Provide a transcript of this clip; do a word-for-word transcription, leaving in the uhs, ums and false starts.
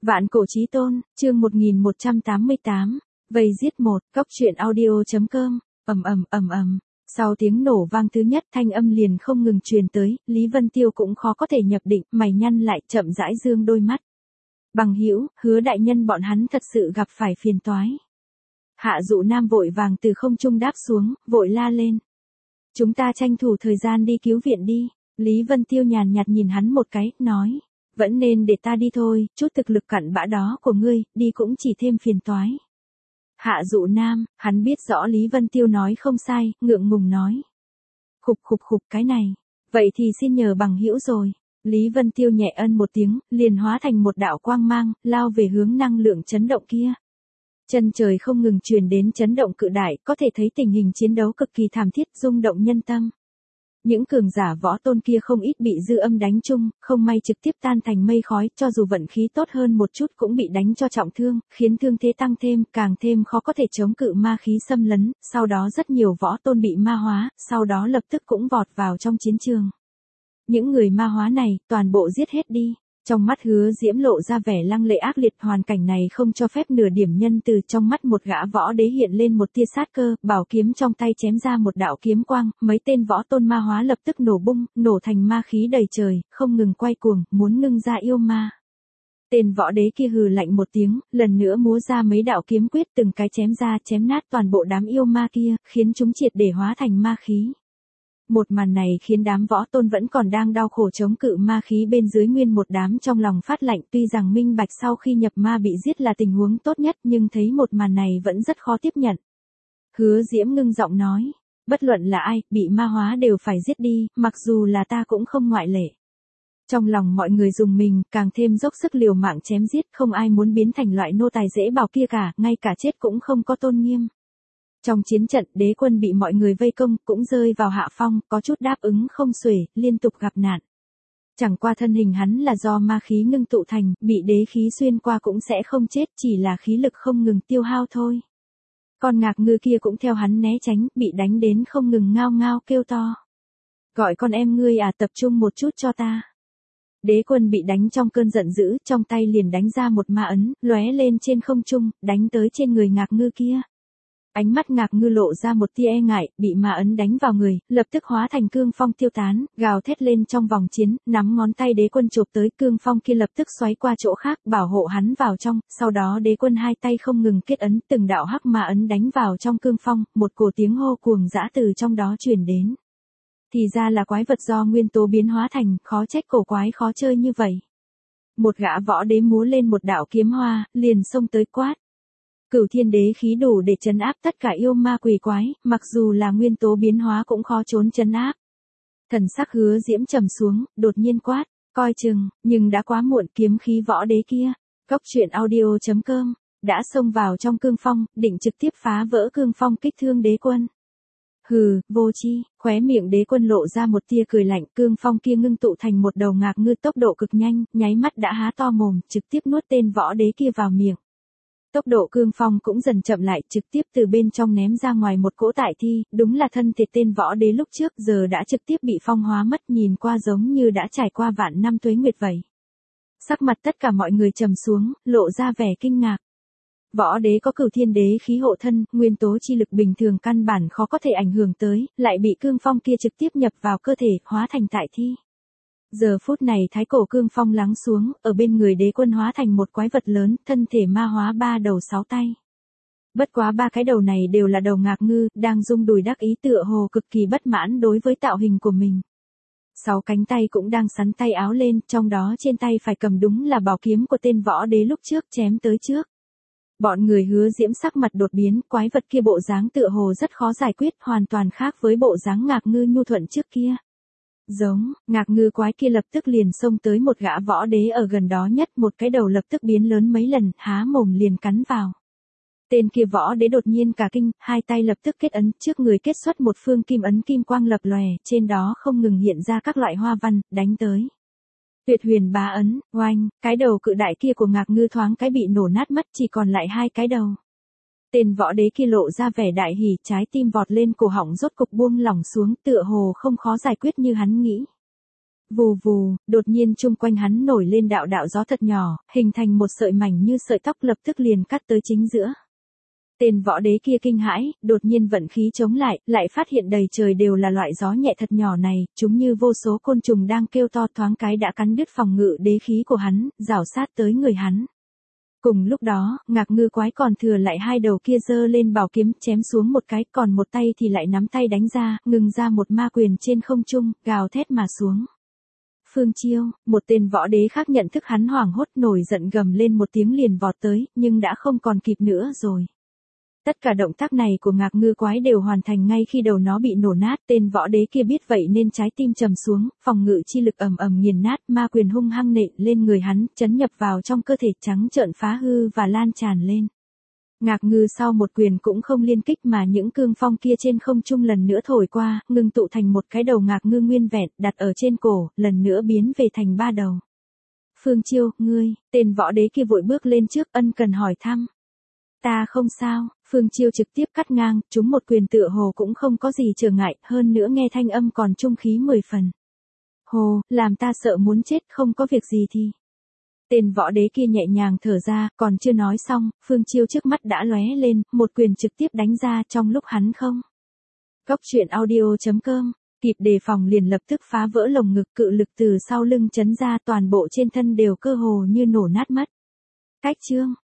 Vạn cổ chí tôn, chương một nghìn một trăm tám mươi tám, vây giết một, cốc truyện audio.com, ầm ầm ầm ầm. Sau tiếng nổ vang thứ nhất, thanh âm liền không ngừng truyền tới, Lý Vân Tiêu cũng khó có thể nhập định, mày nhăn lại, chậm rãi dương đôi mắt. Bằng hữu, Hứa đại nhân bọn hắn thật sự gặp phải phiền toái. Hạ Dụ Nam vội vàng từ không trung đáp xuống, vội la lên. Chúng ta tranh thủ thời gian đi cứu viện đi. Lý Vân Tiêu nhàn nhạt nhìn hắn một cái, nói. Vẫn nên để ta đi thôi, chút thực lực cặn bã đó của ngươi, đi cũng chỉ thêm phiền toái. Hạ Dụ Nam, hắn biết rõ Lý Vân Tiêu nói không sai, ngượng ngùng nói. Khục khục khục cái này, vậy thì xin nhờ bằng hữu rồi. Lý Vân Tiêu nhẹ ân một tiếng, liền hóa thành một đạo quang mang, lao về hướng năng lượng chấn động kia. Chân trời không ngừng truyền đến chấn động cự đại, có thể thấy tình hình chiến đấu cực kỳ thảm thiết, rung động nhân tâm. Những cường giả võ tôn kia không ít bị dư âm đánh chung, không may trực tiếp tan thành mây khói, cho dù vận khí tốt hơn một chút cũng bị đánh cho trọng thương, khiến thương thế tăng thêm, càng thêm khó có thể chống cự ma khí xâm lấn, sau đó rất nhiều võ tôn bị ma hóa, sau đó lập tức cũng vọt vào trong chiến trường. Những người ma hóa này, toàn bộ giết hết đi. Trong mắt Hứa Diễm lộ ra vẻ lăng lệ ác liệt, hoàn cảnh này không cho phép nửa điểm nhân từ, trong mắt một gã võ đế hiện lên một tia sát cơ, bảo kiếm trong tay chém ra một đạo kiếm quang, mấy tên võ tôn ma hóa lập tức nổ bung, nổ thành ma khí đầy trời, không ngừng quay cuồng, muốn ngưng ra yêu ma. Tên võ đế kia hừ lạnh một tiếng, lần nữa múa ra mấy đạo kiếm quyết, từng cái chém ra chém nát toàn bộ đám yêu ma kia, khiến chúng triệt để hóa thành ma khí. Một màn này khiến đám võ tôn vẫn còn đang đau khổ chống cự ma khí bên dưới nguyên một đám trong lòng phát lạnh, tuy rằng minh bạch sau khi nhập ma bị giết là tình huống tốt nhất, nhưng thấy một màn này vẫn rất khó tiếp nhận. Hứa Diễm ngưng giọng nói, bất luận là ai, bị ma hóa đều phải giết đi, mặc dù là ta cũng không ngoại lệ. Trong lòng mọi người dùng mình, càng thêm dốc sức liều mạng chém giết, không ai muốn biến thành loại nô tài dễ bảo kia cả, ngay cả chết cũng không có tôn nghiêm. Trong chiến trận, đế quân bị mọi người vây công, cũng rơi vào hạ phong, có chút đáp ứng không xuể, liên tục gặp nạn. Chẳng qua thân hình hắn là do ma khí ngưng tụ thành, bị đế khí xuyên qua cũng sẽ không chết, chỉ là khí lực không ngừng tiêu hao thôi. Con ngạc ngư kia cũng theo hắn né tránh, bị đánh đến không ngừng ngao ngao kêu to. Gọi con em ngươi à, tập trung một chút cho ta. Đế quân bị đánh trong cơn giận dữ, trong tay liền đánh ra một ma ấn, lóe lên trên không trung, đánh tới trên người ngạc ngư kia. Ánh mắt ngạc ngư lộ ra một tia e ngại, bị ma ấn đánh vào người, lập tức hóa thành cương phong tiêu tán, gào thét lên trong vòng chiến, nắm ngón tay đế quân chộp tới, cương phong kia lập tức xoáy qua chỗ khác, bảo hộ hắn vào trong, sau đó đế quân hai tay không ngừng kết ấn, từng đạo hắc ma ấn đánh vào trong cương phong, một cổ tiếng hô cuồng dã từ trong đó truyền đến. Thì ra là quái vật do nguyên tố biến hóa thành, khó trách cổ quái khó chơi như vậy. Một gã võ đế múa lên một đạo kiếm hoa, liền xông tới quát. Cửu thiên đế khí đủ để trấn áp tất cả yêu ma quỷ quái, mặc dù là nguyên tố biến hóa cũng khó trốn trấn áp. Thần sắc Hứa Diễm trầm xuống, đột nhiên quát, coi chừng, nhưng đã quá muộn, kiếm khí võ đế kia. Cốc truyện audio.com, đã xông vào trong cương phong, định trực tiếp phá vỡ cương phong kích thương đế quân. Hừ, vô chi, khóe miệng đế quân lộ ra một tia cười lạnh, cương phong kia ngưng tụ thành một đầu ngạc ngư tốc độ cực nhanh, nháy mắt đã há to mồm, trực tiếp nuốt tên võ đế kia vào miệng. Tốc độ cương phong cũng dần chậm lại, trực tiếp từ bên trong ném ra ngoài một cỗ tại thi, đúng là thân thể tên võ đế lúc trước, giờ đã trực tiếp bị phong hóa mất, nhìn qua giống như đã trải qua vạn năm tuế nguyệt vậy. Sắc mặt tất cả mọi người trầm xuống, lộ ra vẻ kinh ngạc. Võ đế có cửu thiên đế khí hộ thân, nguyên tố chi lực bình thường căn bản khó có thể ảnh hưởng tới, lại bị cương phong kia trực tiếp nhập vào cơ thể, hóa thành tại thi. Giờ phút này thái cổ cương phong lắng xuống, ở bên người đế quân hóa thành một quái vật lớn, thân thể ma hóa ba đầu sáu tay. Bất quá ba cái đầu này đều là đầu ngạc ngư, đang rung đùi đắc ý tựa hồ cực kỳ bất mãn đối với tạo hình của mình. Sáu cánh tay cũng đang sắn tay áo lên, trong đó trên tay phải cầm đúng là bảo kiếm của tên võ đế lúc trước chém tới trước. Bọn người Hứa Diễm sắc mặt đột biến, quái vật kia bộ dáng tựa hồ rất khó giải quyết, hoàn toàn khác với bộ dáng ngạc ngư nhu thuận trước kia. Giống, ngạc ngư quái kia lập tức liền xông tới một gã võ đế ở gần đó nhất, một cái đầu lập tức biến lớn mấy lần, há mồm liền cắn vào. Tên kia võ đế đột nhiên cả kinh, hai tay lập tức kết ấn, trước người kết xuất một phương kim ấn kim quang lập lòe, trên đó không ngừng hiện ra các loại hoa văn, đánh tới. Tuyệt huyền bá ấn, oanh, cái đầu cự đại kia của ngạc ngư thoáng cái bị nổ nát mất, chỉ còn lại hai cái đầu. Tên võ đế kia lộ ra vẻ đại hỉ, trái tim vọt lên cổ họng rốt cục buông lỏng xuống, tựa hồ không khó giải quyết như hắn nghĩ. Vù vù, đột nhiên chung quanh hắn nổi lên đạo đạo gió thật nhỏ, hình thành một sợi mảnh như sợi tóc lập tức liền cắt tới chính giữa. Tên võ đế kia kinh hãi, đột nhiên vận khí chống lại, lại phát hiện đầy trời đều là loại gió nhẹ thật nhỏ này, chúng như vô số côn trùng đang kêu to thoáng cái đã cắn đứt phòng ngự đế khí của hắn, rảo sát tới người hắn. Cùng lúc đó, Ngạc Ngư Quái còn thừa lại hai đầu kia giơ lên bảo kiếm chém xuống một cái, còn một tay thì lại nắm tay đánh ra, ngừng ra một ma quyền trên không trung, gào thét mà xuống. Phương Chiêu, một tên võ đế khác nhận thức hắn hoảng hốt nổi giận gầm lên một tiếng liền vọt tới, nhưng đã không còn kịp nữa rồi. Tất cả động tác này của Ngạc Ngư Quái đều hoàn thành ngay khi đầu nó bị nổ nát, tên võ đế kia biết vậy nên trái tim trầm xuống, phòng ngự chi lực ầm ầm nghiền nát, ma quyền hung hăng nện lên người hắn, chấn nhập vào trong cơ thể trắng trợn phá hư và lan tràn lên. Ngạc Ngư sau một quyền cũng không liên kích mà những cương phong kia trên không trung lần nữa thổi qua, ngưng tụ thành một cái đầu Ngạc Ngư nguyên vẹn, đặt ở trên cổ, lần nữa biến về thành ba đầu. Phương Chiêu, ngươi, tên võ đế kia vội bước lên trước ân cần hỏi thăm. Ta không sao, Phương Chiêu trực tiếp cắt ngang, chúng một quyền tựa hồ cũng không có gì trở ngại, hơn nữa nghe thanh âm còn trung khí mười phần. Hồ, làm ta sợ muốn chết, không có việc gì thì. Tên võ đế kia nhẹ nhàng thở ra, còn chưa nói xong, Phương Chiêu trước mắt đã lóe lên, một quyền trực tiếp đánh ra trong lúc hắn không. Góc truyện audio chấm com, kịp đề phòng liền lập tức phá vỡ lồng ngực, cự lực từ sau lưng chấn ra, toàn bộ trên thân đều cơ hồ như nổ nát mất. Cách chương.